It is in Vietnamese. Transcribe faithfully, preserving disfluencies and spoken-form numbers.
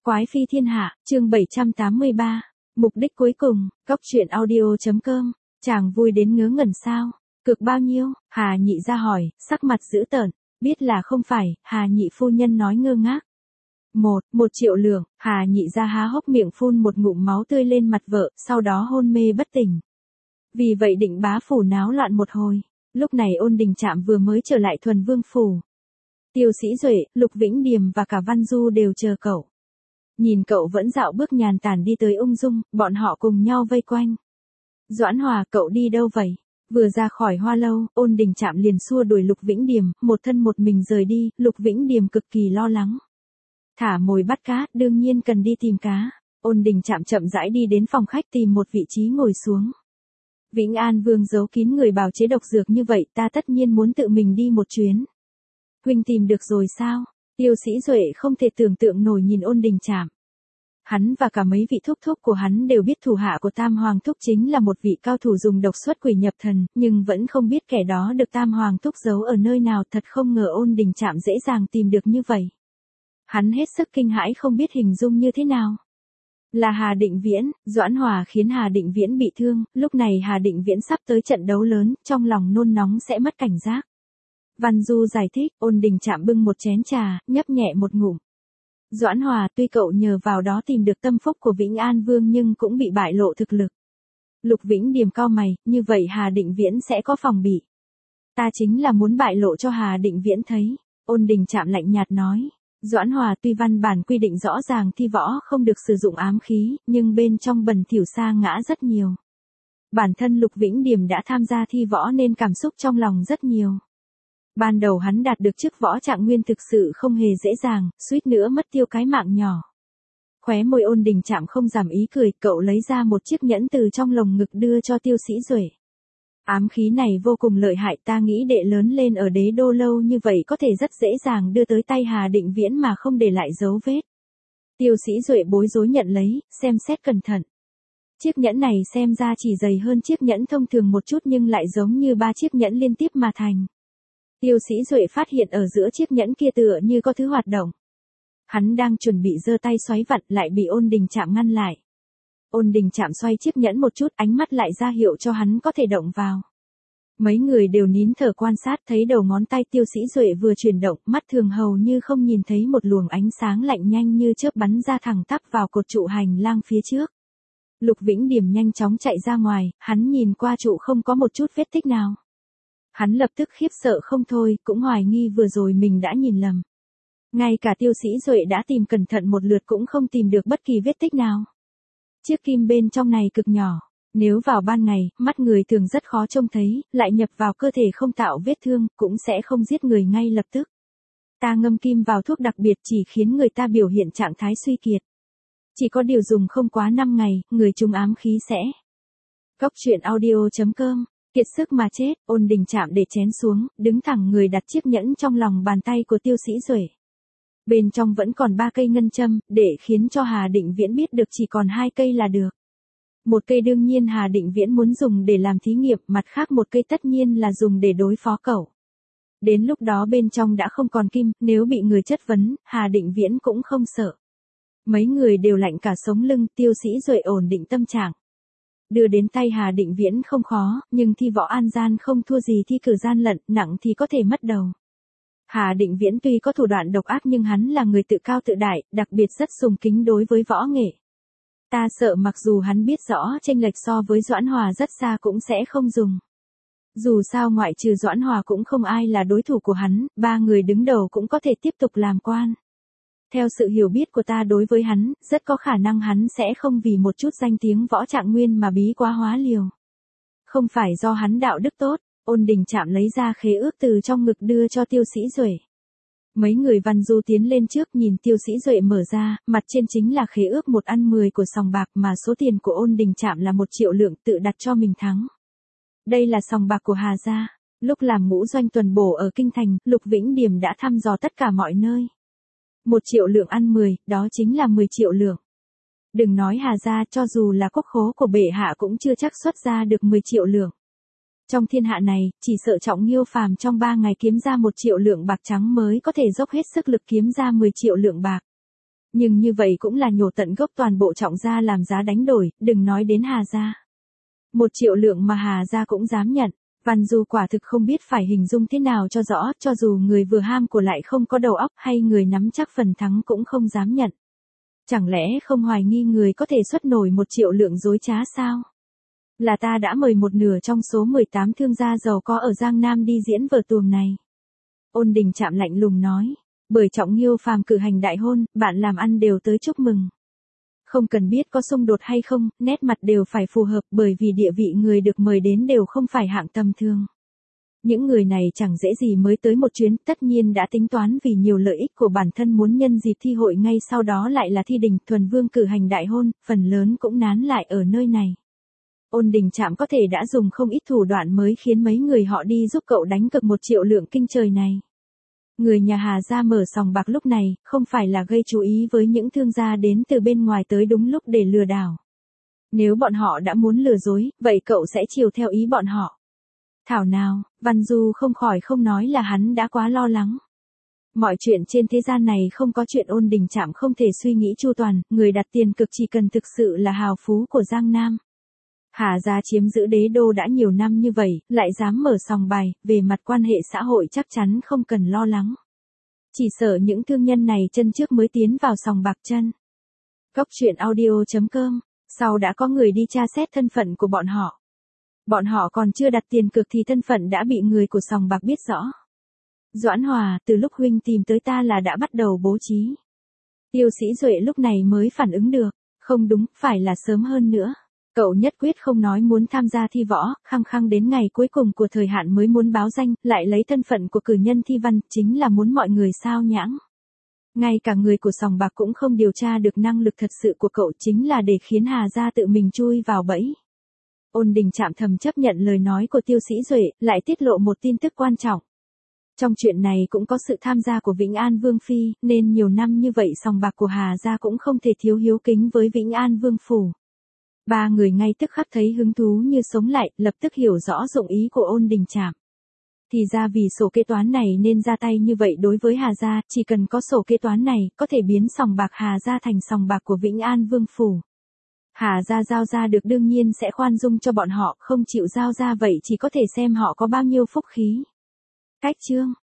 Quái phi thiên hạ, chương bảy trăm tám mươi ba. Mục đích cuối cùng, góc truyện audio.com. Chàng vui đến ngớ ngẩn sao? Cực bao nhiêu? Hà nhị ra hỏi, sắc mặt dữ tợn. Biết là không phải, Hà nhị phu nhân nói ngơ ngác. Một, một triệu lượng, Hà nhị ra há hốc miệng phun một ngụm máu tươi lên mặt vợ, sau đó hôn mê bất tỉnh. Vì vậy Định bá phủ náo loạn một hồi. Lúc này Ôn Đình Trạm vừa mới trở lại Thuần Vương phủ. Tiêu Sĩ Duệ, Lục Vĩnh Điềm và cả Văn Du đều chờ cậu. Nhìn cậu vẫn dạo bước nhàn tản đi tới ung dung, bọn họ cùng nhau vây quanh. Doãn Hòa, cậu đi đâu vậy? Vừa ra khỏi hoa lâu, Ôn Đình Trạm liền xua đuổi Lục Vĩnh Điềm, một thân một mình rời đi. Lục Vĩnh Điềm cực kỳ lo lắng. Thả mồi bắt cá, đương nhiên cần đi tìm cá. Ôn Đình Trạm chậm rãi đi đến phòng khách tìm một vị trí ngồi xuống. Vĩnh An Vương giấu kín người bào chế độc dược như vậy, ta tất nhiên muốn tự mình đi một chuyến. Huynh tìm được rồi sao? Tiêu Sĩ Duệ không thể tưởng tượng nổi nhìn Ôn Đình Trạm. Hắn và cả mấy vị thúc thúc của hắn đều biết thủ hạ của Tam Hoàng thúc chính là một vị cao thủ dùng độc xuất quỷ nhập thần, nhưng vẫn không biết kẻ đó được Tam Hoàng thúc giấu ở nơi nào, thật không ngờ Ôn Đình Trạm dễ dàng tìm được như vậy. Hắn hết sức kinh hãi không biết hình dung như thế nào. Là Hà Định Viễn. Doãn Hòa khiến Hà Định Viễn bị thương, lúc này Hà Định Viễn sắp tới trận đấu lớn, trong lòng nôn nóng sẽ mất cảnh giác. Văn Du giải thích, Ôn Đình Trạm bưng một chén trà, nhấp nhẹ một ngụm. Doãn Hòa, tuy cậu nhờ vào đó tìm được tâm phúc của Vĩnh An Vương nhưng cũng bị bại lộ thực lực. Lục Vĩnh Điềm cau mày, như vậy Hà Định Viễn sẽ có phòng bị. Ta chính là muốn bại lộ cho Hà Định Viễn thấy. Ôn Đình Trạm lạnh nhạt nói. Doãn Hòa, tuy văn bản quy định rõ ràng thi võ không được sử dụng ám khí, nhưng bên trong bẩn thỉu sa ngã rất nhiều. Bản thân Lục Vĩnh Điềm đã tham gia thi võ nên cảm xúc trong lòng rất nhiều. Ban đầu hắn đạt được chức võ trạng nguyên thực sự không hề dễ dàng, suýt nữa mất tiêu cái mạng nhỏ. Khóe môi Ôn Đình Trạm không giảm ý cười, cậu lấy ra một chiếc nhẫn từ trong lồng ngực đưa cho Tiêu Sĩ Duệ. Ám khí này vô cùng lợi hại, ta nghĩ đệ lớn lên ở đế đô lâu như vậy có thể rất dễ dàng đưa tới tay Hà Định Viễn mà không để lại dấu vết. Tiêu Sĩ Duệ bối rối nhận lấy, xem xét cẩn thận. Chiếc nhẫn này xem ra chỉ dày hơn chiếc nhẫn thông thường một chút nhưng lại giống như ba chiếc nhẫn liên tiếp mà thành. Tiêu Sĩ Duệ phát hiện ở giữa chiếc nhẫn kia tựa như có thứ hoạt động. Hắn đang chuẩn bị giơ tay xoáy vặn lại bị Ôn Đình Trạm ngăn lại. Ôn Đình Trạm xoay chiếc nhẫn một chút, ánh mắt lại ra hiệu cho hắn có thể động vào. Mấy người đều nín thở quan sát, thấy đầu ngón tay Tiêu Sĩ Duệ vừa chuyển động, mắt thường hầu như không nhìn thấy một luồng ánh sáng lạnh nhanh như chớp bắn ra thẳng tắp vào cột trụ hành lang phía trước. Lục Vĩnh Điềm nhanh chóng chạy ra ngoài, hắn nhìn qua trụ không có một chút vết tích nào. Hắn lập tức khiếp sợ không thôi, cũng hoài nghi vừa rồi mình đã nhìn lầm. Ngay cả Tiêu Sĩ Duệ đã tìm cẩn thận một lượt cũng không tìm được bất kỳ vết tích nào. Chiếc kim bên trong này cực nhỏ, nếu vào ban ngày, mắt người thường rất khó trông thấy, lại nhập vào cơ thể không tạo vết thương, cũng sẽ không giết người ngay lập tức. Ta ngâm kim vào thuốc đặc biệt chỉ khiến người ta biểu hiện trạng thái suy kiệt. Chỉ có điều dùng không quá năm ngày, người trúng ám khí sẽ. Góc truyện audio.com. Kiệt sức mà chết, Ôn Đình Trạm để chén xuống, đứng thẳng người đặt chiếc nhẫn trong lòng bàn tay của Tiêu Sĩ Duệ. Bên trong vẫn còn ba cây ngân châm, để khiến cho Hà Định Viễn biết được chỉ còn hai cây là được. Một cây đương nhiên Hà Định Viễn muốn dùng để làm thí nghiệm, mặt khác một cây tất nhiên là dùng để đối phó cậu. Đến lúc đó bên trong đã không còn kim, nếu bị người chất vấn, Hà Định Viễn cũng không sợ. Mấy người đều lạnh cả sống lưng, Tiêu Sĩ Duệ ổn định tâm trạng. Đưa đến tay Hà Định Viễn không khó, nhưng thi võ an gian không thua gì thi cử gian lận, nặng thì có thể mất đầu. Hà Định Viễn tuy có thủ đoạn độc ác nhưng hắn là người tự cao tự đại, đặc biệt rất sùng kính đối với võ nghệ. Ta sợ mặc dù hắn biết rõ chênh lệch so với Doãn Hòa rất xa cũng sẽ không dùng. Dù sao ngoại trừ Doãn Hòa cũng không ai là đối thủ của hắn, ba người đứng đầu cũng có thể tiếp tục làm quan. Theo sự hiểu biết của ta đối với hắn, rất có khả năng hắn sẽ không vì một chút danh tiếng võ trạng nguyên mà bí quá hóa liều. Không phải do hắn đạo đức tốt. Ôn Đình Trạm lấy ra khế ước từ trong ngực đưa cho Tiêu Sĩ Duệ. Mấy người Văn Du tiến lên trước nhìn Tiêu Sĩ Duệ mở ra, mặt trên chính là khế ước một ăn mười của sòng bạc mà số tiền của Ôn Đình Trạm là một triệu lượng tự đặt cho mình thắng. Đây là sòng bạc của Hà gia. Lúc làm ngũ doanh tuần bổ ở Kinh Thành, Lục Vĩnh Điềm đã thăm dò tất cả mọi nơi. Một triệu lượng ăn mười, đó chính là mười triệu lượng. Đừng nói Hà gia, cho dù là quốc khố của bệ hạ cũng chưa chắc xuất ra được mười triệu lượng. Trong thiên hạ này, chỉ sợ Trọng Nghiêu Phàm trong ba ngày kiếm ra một triệu lượng bạc trắng mới có thể dốc hết sức lực kiếm ra mười triệu lượng bạc. Nhưng như vậy cũng là nhổ tận gốc toàn bộ Trọng gia làm giá đánh đổi, đừng nói đến Hà gia. Một triệu lượng mà Hà gia cũng dám nhận. Văn Du quả thực không biết phải hình dung thế nào cho rõ, cho dù người vừa ham của lại không có đầu óc hay người nắm chắc phần thắng cũng không dám nhận. Chẳng lẽ không hoài nghi người có thể xuất nổi một triệu lượng dối trá sao? Là ta đã mời một nửa trong số mười tám thương gia giàu có ở Giang Nam đi diễn vở tuồng này. Ôn Đình Trạm lạnh lùng nói, bởi Trọng Nghiêu phàm cử hành đại hôn, bạn làm ăn đều tới chúc mừng. Không cần biết có xung đột hay không, nét mặt đều phải phù hợp bởi vì địa vị người được mời đến đều không phải hạng tầm thường. Những người này chẳng dễ gì mới tới một chuyến, tất nhiên đã tính toán vì nhiều lợi ích của bản thân muốn nhân dịp thi hội ngay sau đó lại là thi đình, thuần vương cử hành đại hôn, phần lớn cũng nán lại ở nơi này. Ôn Đình Trạm có thể đã dùng không ít thủ đoạn mới khiến mấy người họ đi giúp cậu đánh cược một triệu lượng kinh trời này. Người nhà Hà gia mở sòng bạc lúc này, không phải là gây chú ý với những thương gia đến từ bên ngoài tới đúng lúc để lừa đảo. Nếu bọn họ đã muốn lừa dối, vậy cậu sẽ chiều theo ý bọn họ. Thảo nào, Văn Du không khỏi không nói là hắn đã quá lo lắng. Mọi chuyện trên thế gian này không có chuyện Ôn Đình Trạm không thể suy nghĩ chu toàn, người đặt tiền cực chỉ cần thực sự là hào phú của Giang Nam. Hà gia chiếm giữ đế đô đã nhiều năm như vậy, lại dám mở sòng bài, về mặt quan hệ xã hội chắc chắn không cần lo lắng. Chỉ sợ những thương nhân này chân trước mới tiến vào sòng bạc chân. Góc truyện audio chấm com, sau đã có người đi tra xét thân phận của bọn họ. Bọn họ còn chưa đặt tiền cược thì thân phận đã bị người của sòng bạc biết rõ. Doãn Hòa, từ lúc huynh tìm tới ta là đã bắt đầu bố trí. Tiêu Sĩ Duệ lúc này mới phản ứng được, không đúng, phải là sớm hơn nữa. Cậu nhất quyết không nói muốn tham gia thi võ, khăng khăng đến ngày cuối cùng của thời hạn mới muốn báo danh, lại lấy thân phận của cử nhân thi văn, chính là muốn mọi người sao nhãng. Ngay cả người của sòng bạc cũng không điều tra được năng lực thật sự của cậu, chính là để khiến Hà gia tự mình chui vào bẫy. Ôn Đình Trạm thầm chấp nhận lời nói của Tiêu Sĩ Duệ, lại tiết lộ một tin tức quan trọng. Trong chuyện này cũng có sự tham gia của Vĩnh An Vương Phi, nên nhiều năm như vậy sòng bạc của Hà gia cũng không thể thiếu hiếu kính với Vĩnh An Vương Phủ. Ba người ngay tức khắc thấy hứng thú như sống lại, lập tức hiểu rõ dụng ý của Ôn Đình Trạm. Thì ra vì sổ kế toán này nên ra tay như vậy đối với Hà gia, chỉ cần có sổ kế toán này, có thể biến sòng bạc Hà gia thành sòng bạc của Vĩnh An Vương Phủ. Hà gia giao ra được đương nhiên sẽ khoan dung cho bọn họ, không chịu giao ra vậy chỉ có thể xem họ có bao nhiêu phúc khí. Cách chương